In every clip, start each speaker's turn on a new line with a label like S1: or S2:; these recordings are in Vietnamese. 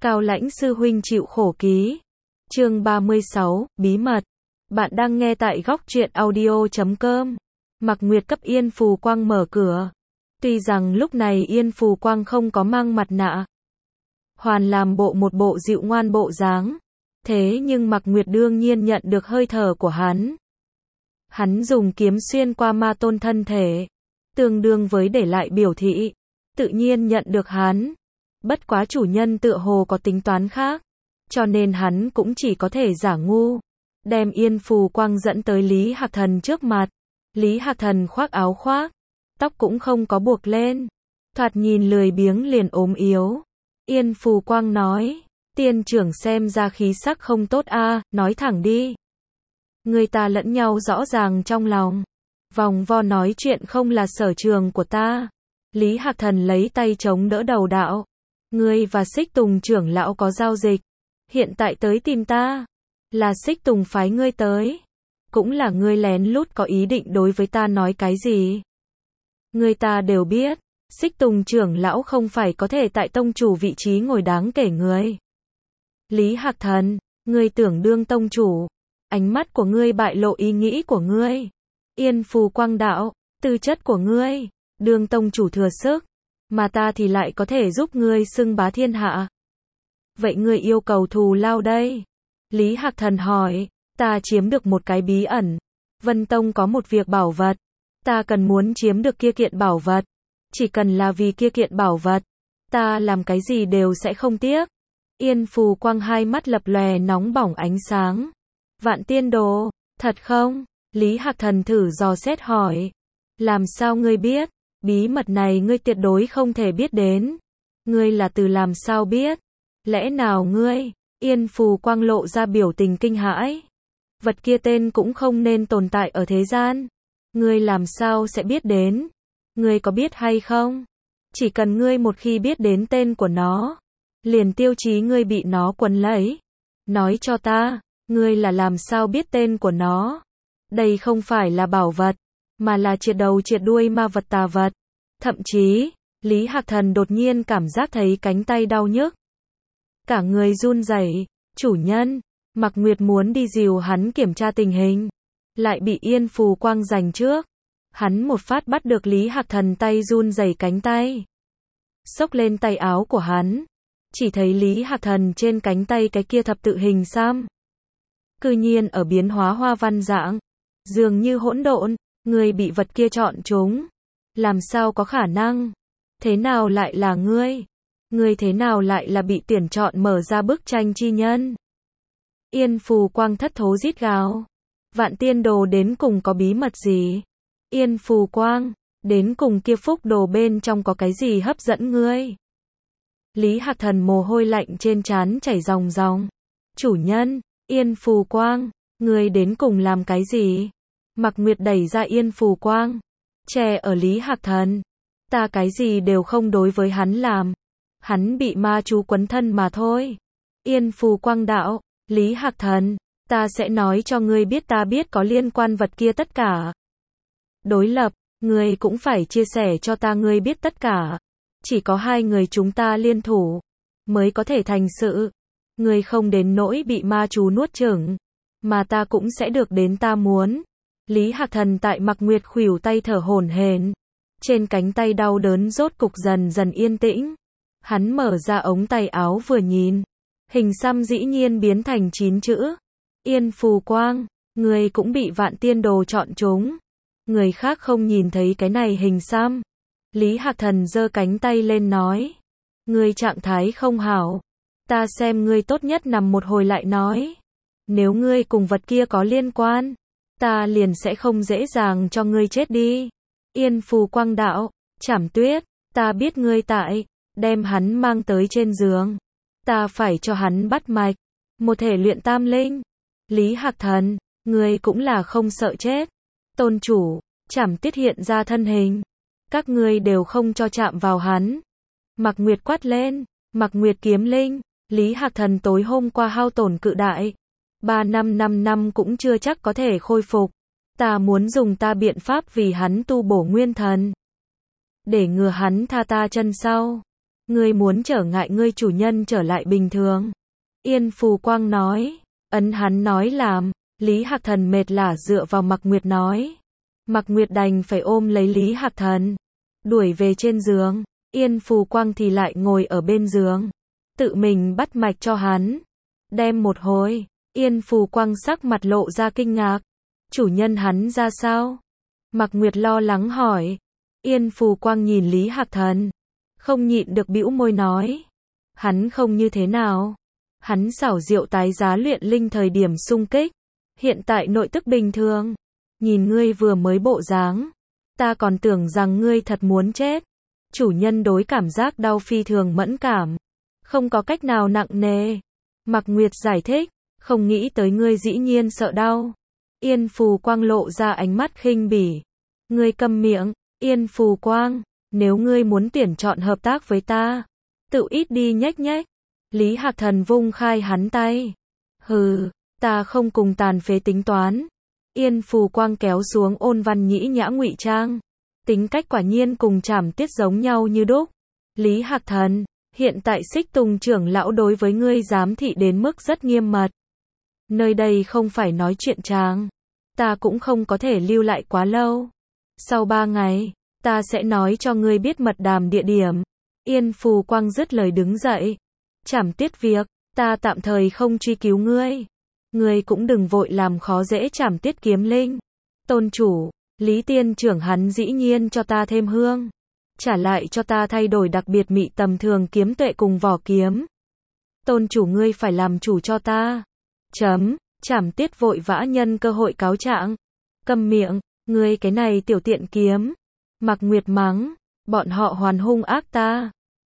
S1: Cao Lãnh sư huynh chịu khổ ký. Chương 36, bí mật. Bạn đang nghe tại góc truyện audio.com. Mạc Nguyệt cấp Yên Phù Quang mở cửa. Tuy rằng lúc này Yên Phù Quang không có mang mặt nạ, hoàn làm một bộ dịu ngoan bộ dáng, thế nhưng Mạc Nguyệt đương nhiên nhận được hơi thở của hắn. Hắn dùng kiếm xuyên qua ma tôn thân thể, tương đương với để lại biểu thị, tự nhiên nhận được hắn. Bất quá chủ nhân tựa hồ có tính toán khác, cho nên hắn cũng chỉ có thể giả ngu, đem Yên Phù Quang dẫn tới Lý Hạc Thần trước mặt. Lý Hạc Thần khoác áo khoác, tóc cũng không có buộc lên, thoạt nhìn lười biếng liền ốm yếu. Yên Phù Quang nói, tiên trưởng xem ra khí sắc không tốt a, nói thẳng đi. Người ta lẫn nhau rõ ràng trong lòng, vòng vo nói chuyện không là sở trường của ta. Lý Hạc Thần lấy tay chống đỡ đầu đạo. Ngươi và Xích Tùng trưởng lão có giao dịch, hiện tại tới tìm ta, là Xích Tùng phái ngươi tới, cũng là ngươi lén lút có ý định đối với ta nói cái gì. Người ta đều biết, Xích Tùng trưởng lão không phải có thể tại tông chủ vị trí ngồi đáng kể người. Lý Hạc Thần, ngươi tưởng đương tông chủ, ánh mắt của ngươi bại lộ ý nghĩ của ngươi. Yên Phù Quang đạo, tư chất của ngươi, đương tông chủ thừa sức, mà ta thì lại có thể giúp ngươi xưng bá thiên hạ. Vậy ngươi yêu cầu thù lao đây? Lý Hạc Thần hỏi, ta chiếm được một cái bí ẩn. Vân Tông có một việc bảo vật, ta cần muốn chiếm được kia kiện bảo vật. Chỉ cần là vì kia kiện bảo vật, ta làm cái gì đều sẽ không tiếc. Yên Phù Quang hai mắt lập lòe nóng bỏng ánh sáng. Vạn tiên đồ, thật không? Lý Hạc Thần thử dò xét hỏi. Làm sao ngươi biết? Bí mật này ngươi tuyệt đối không thể biết đến. Ngươi là từ làm sao biết? Lẽ nào ngươi? Yên Phù Quang lộ ra biểu tình kinh hãi. Vật kia tên cũng không nên tồn tại ở thế gian. Ngươi làm sao sẽ biết đến? Ngươi có biết hay không? Chỉ cần ngươi một khi biết đến tên của nó, liền tiêu chí ngươi bị nó quấn lấy. Nói cho ta, ngươi là làm sao biết tên của nó? Đây không phải là bảo vật, mà là triệt đầu triệt đuôi ma vật tà vật. Thậm chí, Lý Hạc Thần đột nhiên cảm giác thấy cánh tay đau nhức, cả người run rẩy. Chủ nhân, Mạc Nguyệt muốn đi dìu hắn kiểm tra tình hình, lại bị Yên Phù Quang giành trước. Hắn một phát bắt được Lý Hạc Thần tay run rẩy cánh tay, xốc lên tay áo của hắn, chỉ thấy Lý Hạc Thần trên cánh tay cái kia thập tự hình xăm, cư nhiên ở biến hóa hoa văn dạng, dường như hỗn độn. Ngươi bị vật kia chọn trúng, làm sao có khả năng? Thế nào lại là ngươi? Ngươi thế nào lại là bị tuyển chọn mở ra bức tranh chi nhân? Yên Phù Quang thất thố rít gào. Vạn tiên đồ đến cùng có bí mật gì? Yên Phù Quang, đến cùng kia phúc đồ bên trong có cái gì hấp dẫn ngươi? Lý Hạc Thần mồ hôi lạnh trên trán chảy ròng ròng. Chủ nhân, Yên Phù Quang, ngươi đến cùng làm cái gì? Mạc Nguyệt đẩy ra Yên Phù Quang, che ở Lý Hạc Thần. Ta cái gì đều không đối với hắn làm, hắn bị ma chú quấn thân mà thôi. Yên Phù Quang đạo, Lý Hạc Thần, ta sẽ nói cho ngươi biết ta biết có liên quan vật kia tất cả. Đối lập, ngươi cũng phải chia sẻ cho ta ngươi biết tất cả. Chỉ có hai người chúng ta liên thủ, mới có thể thành sự. Ngươi không đến nỗi bị ma chú nuốt chửng, mà ta cũng sẽ được đến ta muốn. Lý Hạc Thần tại Mạc Nguyệt khuỷu tay thở hổn hển, trên cánh tay đau đớn rốt cục dần dần yên tĩnh. Hắn mở ra ống tay áo vừa nhìn, hình xăm dĩ nhiên biến thành 9 chữ. Yên Phù Quang, người cũng bị vạn tiên đồ chọn trúng. Người khác không nhìn thấy cái này hình xăm. Lý Hạc Thần giơ cánh tay lên nói, ngươi trạng thái không hảo, ta xem ngươi tốt nhất nằm một hồi lại nói. Nếu ngươi cùng vật kia có liên quan, ta liền sẽ không dễ dàng cho ngươi chết đi. Yên Phù Quang đạo, Trảm Tuyết, ta biết ngươi tại, đem hắn mang tới trên giường. Ta phải cho hắn bắt mạch, một thể luyện tam linh. Lý Hạc Thần, ngươi cũng là không sợ chết. Tôn chủ, Trảm Tuyết hiện ra thân hình. Các ngươi đều không cho chạm vào hắn. Mạc Nguyệt quát lên, Mạc Nguyệt kiếm linh, Lý Hạc Thần tối hôm qua hao tổn cự đại. 5 năm cũng chưa chắc có thể khôi phục. Ta muốn dùng ta biện pháp vì hắn tu bổ nguyên thần, để ngừa hắn tha ta chân sau. Ngươi muốn trở ngại ngươi chủ nhân trở lại bình thường. Yên Phù Quang nói. Ấn hắn nói làm. Lý Hạc Thần mệt lả dựa vào Mạc Nguyệt nói. Mạc Nguyệt đành phải ôm lấy Lý Hạc Thần, đuổi về trên giường. Yên Phù Quang thì lại ngồi ở bên giường, tự mình bắt mạch cho hắn. Đem một hồi, Yên Phù Quang sắc mặt lộ ra kinh ngạc. Chủ nhân hắn ra sao? Mạc Nguyệt lo lắng hỏi. Yên Phù Quang nhìn Lý Hạc Thần, không nhịn được bĩu môi nói. Hắn không như thế nào. Hắn xảo diệu tái giá luyện linh thời điểm xung kích. Hiện tại nội tức bình thường. Nhìn ngươi vừa mới bộ dáng, ta còn tưởng rằng ngươi thật muốn chết. Chủ nhân đối cảm giác đau phi thường mẫn cảm, không có cách nào nặng nề. Mạc Nguyệt giải thích, không nghĩ tới ngươi dĩ nhiên sợ đau. Yên Phù Quang lộ ra ánh mắt khinh bỉ. Ngươi câm miệng, Yên Phù Quang, nếu ngươi muốn tuyển chọn hợp tác với ta, tự ít đi nhếch nhếch. Lý Hạc Thần vung khai hắn tay. Hừ, ta không cùng tàn phế tính toán. Yên Phù Quang kéo xuống ôn văn nhĩ nhã ngụy trang. Tính cách quả nhiên cùng Trảm Tiết giống nhau như đúc. Lý Hạc Thần, hiện tại Xích Tùng trưởng lão đối với ngươi giám thị đến mức rất nghiêm mật. Nơi đây không phải nói chuyện tràng. Ta cũng không có thể lưu lại quá lâu. Sau 3 ngày, ta sẽ nói cho ngươi biết mật đàm địa điểm. Yên Phù Quang dứt lời đứng dậy. Trảm Tiết việc, ta tạm thời không truy cứu ngươi. Ngươi cũng đừng vội làm khó dễ Trảm Tiết kiếm linh. Tôn chủ, Lý Tiên trưởng hắn dĩ nhiên cho ta thêm hương. Trả lại cho ta thay đổi đặc biệt mị tầm thường kiếm tuệ cùng vỏ kiếm. Tôn chủ ngươi phải làm chủ cho ta. Trảm Tiết vội vã nhân cơ hội cáo trạng. Câm miệng, ngươi cái này tiểu tiện kiếm. Mạc Nguyệt mắng, bọn họ hoàn hung ác ta.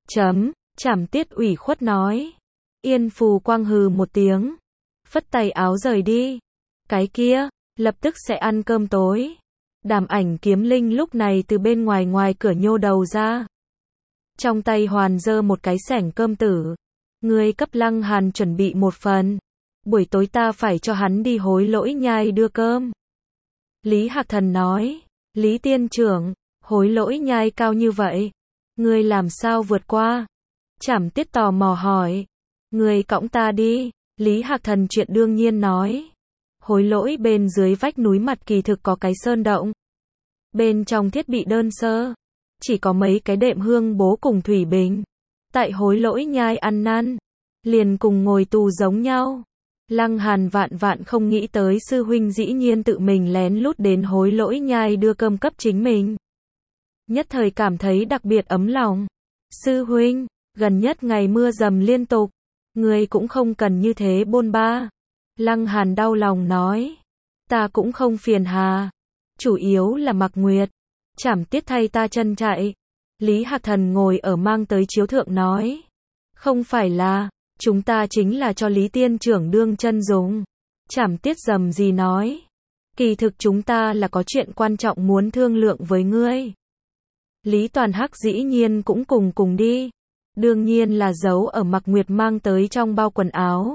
S1: Trảm Tiết ủy khuất nói. Yên Phù Quang hừ một tiếng, phất tay áo rời đi. Cái kia, lập tức sẽ ăn cơm tối. Đàm Ảnh kiếm linh lúc này từ bên ngoài cửa nhô đầu ra. Trong tay hoàn giơ một cái xẻng cơm tử. Ngươi cấp Lăng Hàn chuẩn bị một phần. Buổi tối ta phải cho hắn đi Hối Lỗi Nhai đưa cơm. Lý Hạc Thần nói. Lý Tiên trưởng, Hối Lỗi Nhai cao như vậy, ngươi làm sao vượt qua? Trảm Tiết tò mò hỏi. Ngươi cõng ta đi. Lý Hạc Thần chuyện đương nhiên nói. Hối Lỗi bên dưới vách núi mặt kỳ thực có cái sơn động. Bên trong thiết bị đơn sơ, chỉ có mấy cái đệm hương bố cùng thủy bình. Tại Hối Lỗi Nhai ăn năn, liền cùng ngồi tù giống nhau. Lăng Hàn vạn không nghĩ tới sư huynh dĩ nhiên tự mình lén lút đến Hối Lỗi Nhai đưa cơm cấp chính mình. Nhất thời cảm thấy đặc biệt ấm lòng. Sư huynh, gần nhất ngày mưa dầm liên tục, ngươi cũng không cần như thế bôn ba. Lăng Hàn đau lòng nói. Ta cũng không phiền hà. Chủ yếu là Mạc Nguyệt. Trảm Tiết thay ta chân chạy. Lý Hạc Thần ngồi ở mang tới chiếu thượng nói. Không phải là, chúng ta chính là cho Lý Tiên trưởng đương chân dùng. Trảm Tiết rầm gì nói. Kỳ thực chúng ta là có chuyện quan trọng muốn thương lượng với ngươi. Lý Toàn Hắc dĩ nhiên cũng cùng đi. Đương nhiên là giấu ở Mạc Nguyệt mang tới trong bao quần áo.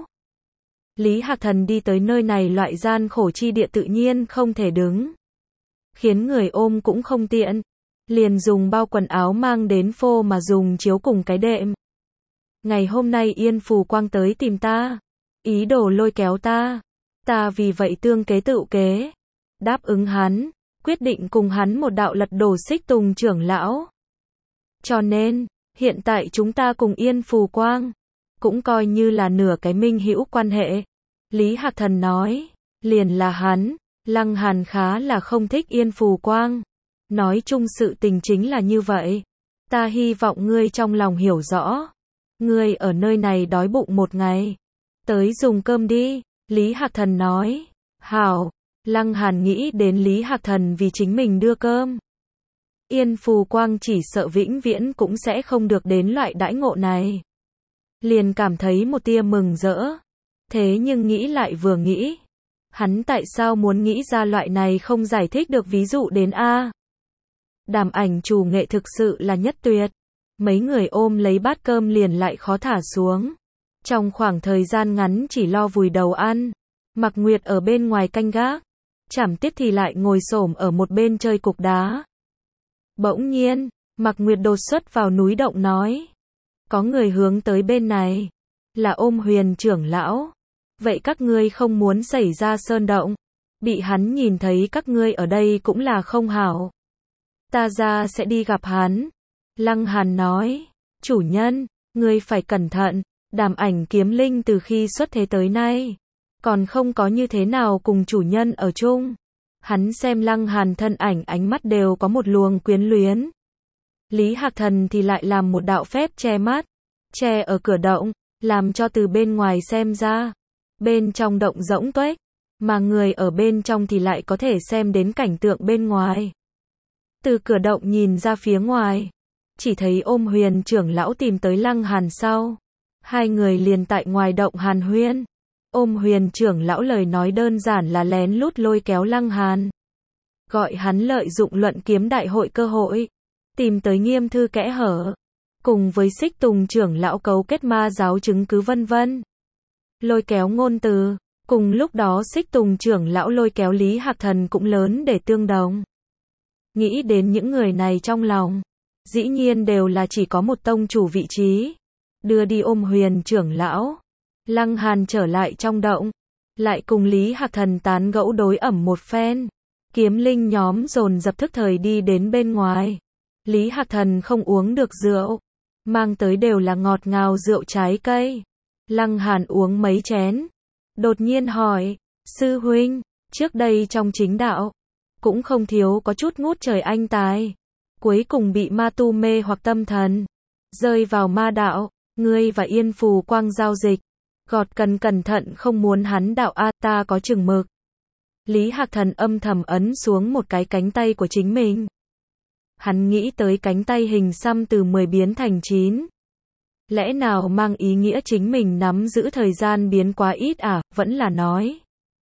S1: Lý Hạc Thần đi tới nơi này loại gian khổ chi địa tự nhiên không thể đứng. Khiến người ôm cũng không tiện. Liền dùng bao quần áo mang đến phô mà dùng chiếu cùng cái đệm. Ngày hôm nay Yên Phù Quang tới tìm ta. Ý đồ lôi kéo ta. Ta vì vậy tương kế tự kế. Đáp ứng hắn. Quyết định cùng hắn một đạo lật đổ Xích Tùng trưởng lão. Cho nên, hiện tại chúng ta cùng Yên Phù Quang cũng coi như là nửa cái minh hữu quan hệ. Lý Hạc Thần nói. Liền là hắn. Lăng Hàn khá là không thích Yên Phù Quang. Nói chung sự tình chính là như vậy. Ta hy vọng ngươi trong lòng hiểu rõ. Ngươi ở nơi này đói bụng một ngày. Tới dùng cơm đi. Lý Hạc Thần nói. Hảo. Lăng Hàn nghĩ đến Lý Hạc Thần vì chính mình đưa cơm. Yên Phù Quang chỉ sợ vĩnh viễn cũng sẽ không được đến loại đãi ngộ này. Liền cảm thấy một tia mừng rỡ. Thế nhưng nghĩ lại vừa nghĩ. Hắn tại sao muốn nghĩ ra loại này không giải thích được ví dụ đến a? Đàm Ảnh chủ nghệ thực sự là nhất tuyệt. Mấy người ôm lấy bát cơm liền lại khó thả xuống. Trong khoảng thời gian ngắn chỉ lo vùi đầu ăn. Mạc Nguyệt ở bên ngoài canh gác. Trảm Tiết thì lại ngồi xổm ở một bên chơi cục đá. Bỗng nhiên, Mạc Nguyệt đột xuất vào núi động nói. Có người hướng tới bên này. Là Ôm Huyền trưởng lão. Vậy các ngươi không muốn xảy ra sơn động. Bị hắn nhìn thấy các ngươi ở đây cũng là không hảo. Ta ra sẽ đi gặp hắn. Lăng Hàn nói. Chủ nhân, ngươi phải cẩn thận. Đàm Ảnh kiếm linh từ khi xuất thế tới nay. Còn không có như thế nào cùng chủ nhân ở chung. Hắn xem Lăng Hàn thân ảnh ánh mắt đều có một luồng quyến luyến. Lý Hạc Thần thì lại làm một đạo phép che mắt. Che ở cửa động. Làm cho từ bên ngoài xem ra. Bên trong động rỗng tuếch. Mà người ở bên trong thì lại có thể xem đến cảnh tượng bên ngoài. Từ cửa động nhìn ra phía ngoài. Chỉ thấy Ôm Huyền trưởng lão tìm tới Lăng Hàn sau. Hai người liền tại ngoài động hàn huyên. Ôm Huyền trưởng lão lời nói đơn giản là lén lút lôi kéo Lăng Hàn. Gọi hắn lợi dụng luận kiếm đại hội cơ hội. Tìm tới Nghiêm Thư kẽ hở. Cùng với Xích Tùng trưởng lão cấu kết ma giáo chứng cứ vân vân. Lôi kéo ngôn từ. Cùng lúc đó Xích Tùng trưởng lão lôi kéo Lý Hạc Thần cũng lớn để tương đồng. Nghĩ đến những người này trong lòng. Dĩ nhiên đều là chỉ có một tông chủ vị trí. Đưa đi Ôm Huyền trưởng lão. Lăng Hàn trở lại trong động. Lại cùng Lý Hạc Thần tán gẫu đối ẩm một phen. Kiếm linh nhóm dồn dập thức thời đi đến bên ngoài. Lý Hạc Thần không uống được rượu. Mang tới đều là ngọt ngào rượu trái cây. Lăng Hàn uống mấy chén. Đột nhiên hỏi. Sư huynh, trước đây trong chính đạo. Cũng không thiếu có chút ngút trời anh tài. Cuối cùng bị ma tu mê hoặc tâm thần. Rơi vào ma đạo. Ngươi và Yên Phù Quang giao dịch. Gọt cần cẩn thận không muốn hắn đạo a ta có chừng mực. Lý Hạc Thần âm thầm ấn xuống một cái cánh tay của chính mình. Hắn nghĩ tới cánh tay hình xăm từ 10 biến thành 9. Lẽ nào mang ý nghĩa chính mình nắm giữ thời gian biến quá ít à, vẫn là nói.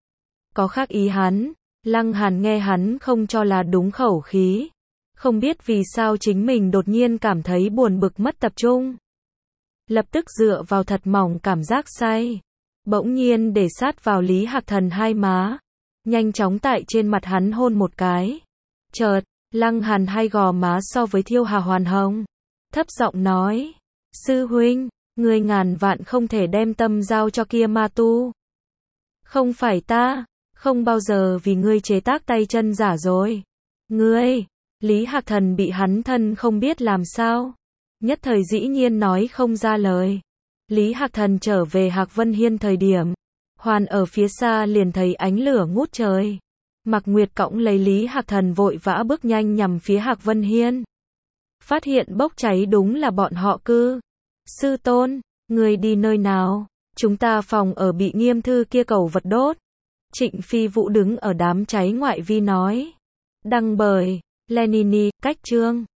S1: Có khác ý hắn, Lăng Hàn nghe hắn không cho là đúng khẩu khí. Không biết vì sao chính mình đột nhiên cảm thấy buồn bực mất tập trung. Lập tức dựa vào thật mỏng cảm giác say. Bỗng nhiên để sát vào Lý Hạc Thần hai má. Nhanh chóng tại trên mặt hắn hôn một cái. Chợt, Lăng Hàn hai gò má so với Thiêu Hà hoàn hồng. Thấp giọng nói. Sư huynh, ngươi ngàn vạn không thể đem tâm giao cho kia ma tu. Không phải ta, không bao giờ vì ngươi chế tác tay chân giả rồi. Ngươi, Lý Hạc Thần bị hắn thân không biết làm sao. Nhất thời dĩ nhiên nói không ra lời. Lý Hạc Thần trở về Hạc Vân Hiên thời điểm. Hoàn ở phía xa liền thấy ánh lửa ngút trời. Mạc Nguyệt cõng lấy Lý Hạc Thần vội vã bước nhanh nhằm phía Hạc Vân Hiên. Phát hiện bốc cháy đúng là bọn họ cư. Sư tôn, người đi nơi nào? Chúng ta phòng ở bị Nghiêm Thư kia cầu vật đốt. Trịnh Phi Vũ đứng ở đám cháy ngoại vi nói. Đăng bởi Lenini, cách chương.